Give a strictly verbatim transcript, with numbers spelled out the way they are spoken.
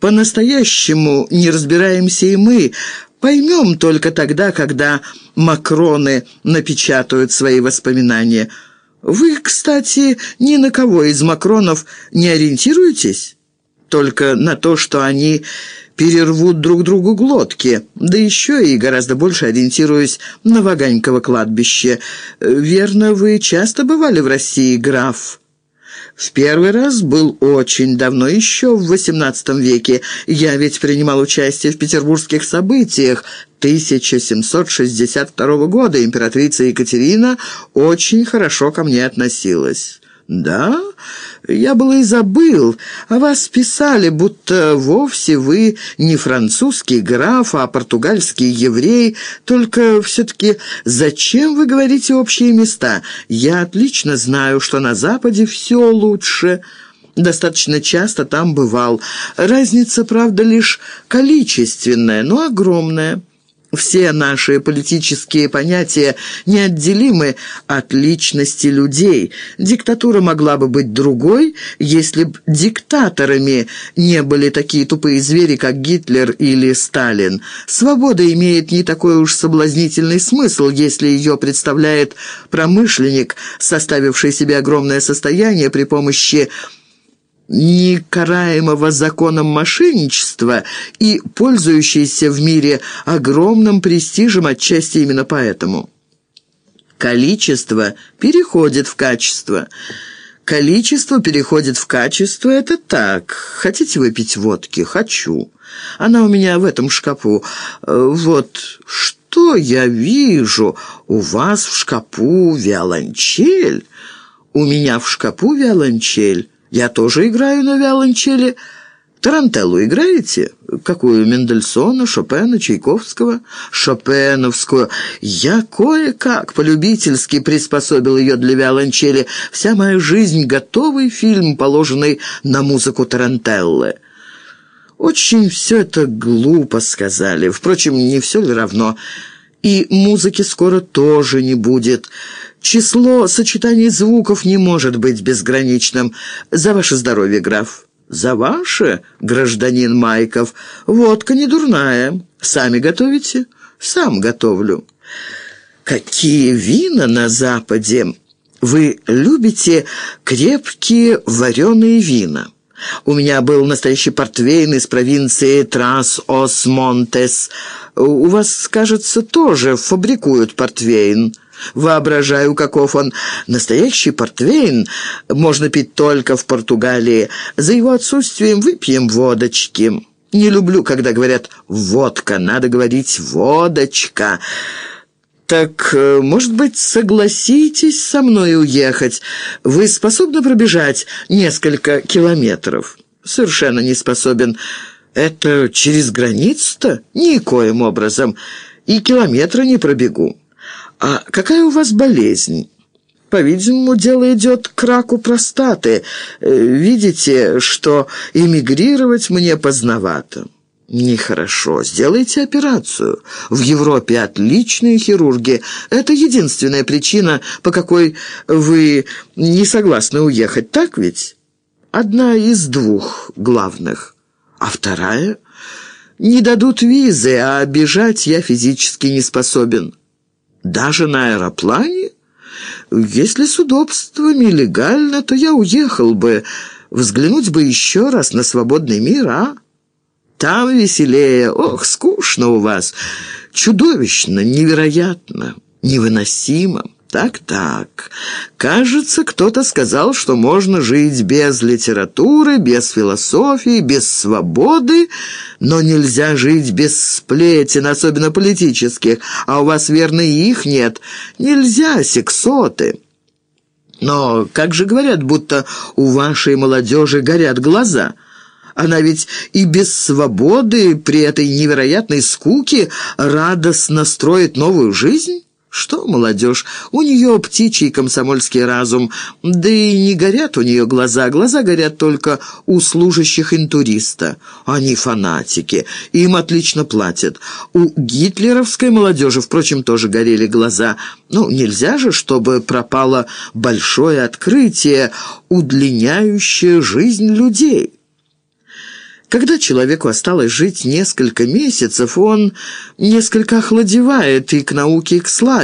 По-настоящему не разбираемся и мы. Поймем только тогда, когда Макроны напечатают свои воспоминания. Вы, кстати, ни на кого из Макронов не ориентируетесь? Только на то, что они перервут друг другу глотки. Да еще и гораздо больше ориентируюсь на Ваганьково кладбище. Верно, вы часто бывали в России, граф? В первый раз был очень давно, еще в восемнадцатом веке. Я ведь принимал участие в петербургских событиях тысяча семьсот шестьдесят второго года. Императрица Екатерина очень хорошо ко мне относилась. «Да? Я было и забыл. О вас писали, будто вовсе вы не французский граф, а португальский еврей. Только все-таки зачем вы говорите общие места? Я отлично знаю, что на Западе все лучше». Достаточно часто там бывал. Разница, правда, лишь количественная, но огромная. Все наши политические понятия неотделимы от личности людей. Диктатура могла бы быть другой, если б диктаторами не были такие тупые звери, как Гитлер или Сталин. Свобода имеет не такой уж соблазнительный смысл, если ее представляет промышленник, составивший себе огромное состояние при помощи некараемого законом мошенничества и пользующийся в мире огромным престижем отчасти именно поэтому. Количество переходит в качество. Количество переходит в качество – это так. Хотите выпить водки? Хочу. Она у меня в этом шкафу. Вот что я вижу? У вас в шкафу виолончель? У меня в шкафу виолончель. Я тоже играю на виолончели. Тарантеллу играете? Какую? Мендельсона, Шопена, Чайковского? Шопеновскую. Я кое-как полюбительски приспособил ее для виолончели. Вся моя жизнь — готовый фильм, положенный на музыку тарантеллы. Очень все это глупо сказали. Впрочем, не все ли равно? И музыки скоро тоже не будет. Число сочетаний звуков не может быть безграничным. За ваше здоровье, граф. За ваше, гражданин Майков. Водка не дурная. Сами готовите? Сам готовлю. Какие вина на Западе? Вы любите крепкие вареные вина? У меня был настоящий портвейн из провинции Трас-Ос-Монтес. У вас, кажется, тоже фабрикуют портвейн. Воображаю, каков он. Настоящий портвейн можно пить только в Португалии. За его отсутствием выпьем водочки. Не люблю, когда говорят «водка», надо говорить «водочка». Так, может быть, согласитесь со мной уехать? Вы способны пробежать несколько километров? Совершенно не способен. Это через границу-то? Никоим образом. И километра не пробегу. А какая у вас болезнь? По-видимому, дело идет к раку простаты. Видите, что эмигрировать мне поздновато. Нехорошо. Сделайте операцию. В Европе отличные хирурги. Это единственная причина, по какой вы не согласны уехать, так ведь? Одна из двух главных. А вторая? Не дадут визы, а бежать я физически не способен. Даже на аэроплане? Если с удобствами легально, то я уехал бы. Взглянуть бы еще раз на свободный мир, а? Там веселее. Ох, скучно у вас. Чудовищно, невероятно, невыносимо. Так-так. Кажется, кто-то сказал, что можно жить без литературы, без философии, без свободы, но нельзя жить без сплетен, особенно политических, а у вас, верно, и их нет. Нельзя, сексоты. Но как же говорят, будто у вашей молодежи горят глаза? Она ведь и без свободы, при этой невероятной скуке, радостно строит новую жизнь? Что молодежь? У нее птичий комсомольский разум, да и не горят у нее глаза. Глаза горят только у служащих интуриста. Они фанатики, им отлично платят. У гитлеровской молодежи, впрочем, тоже горели глаза. Ну, нельзя же, чтобы пропало большое открытие, удлиняющее жизнь людей. Когда человеку осталось жить несколько месяцев, он несколько охладевает и к науке, и к славе.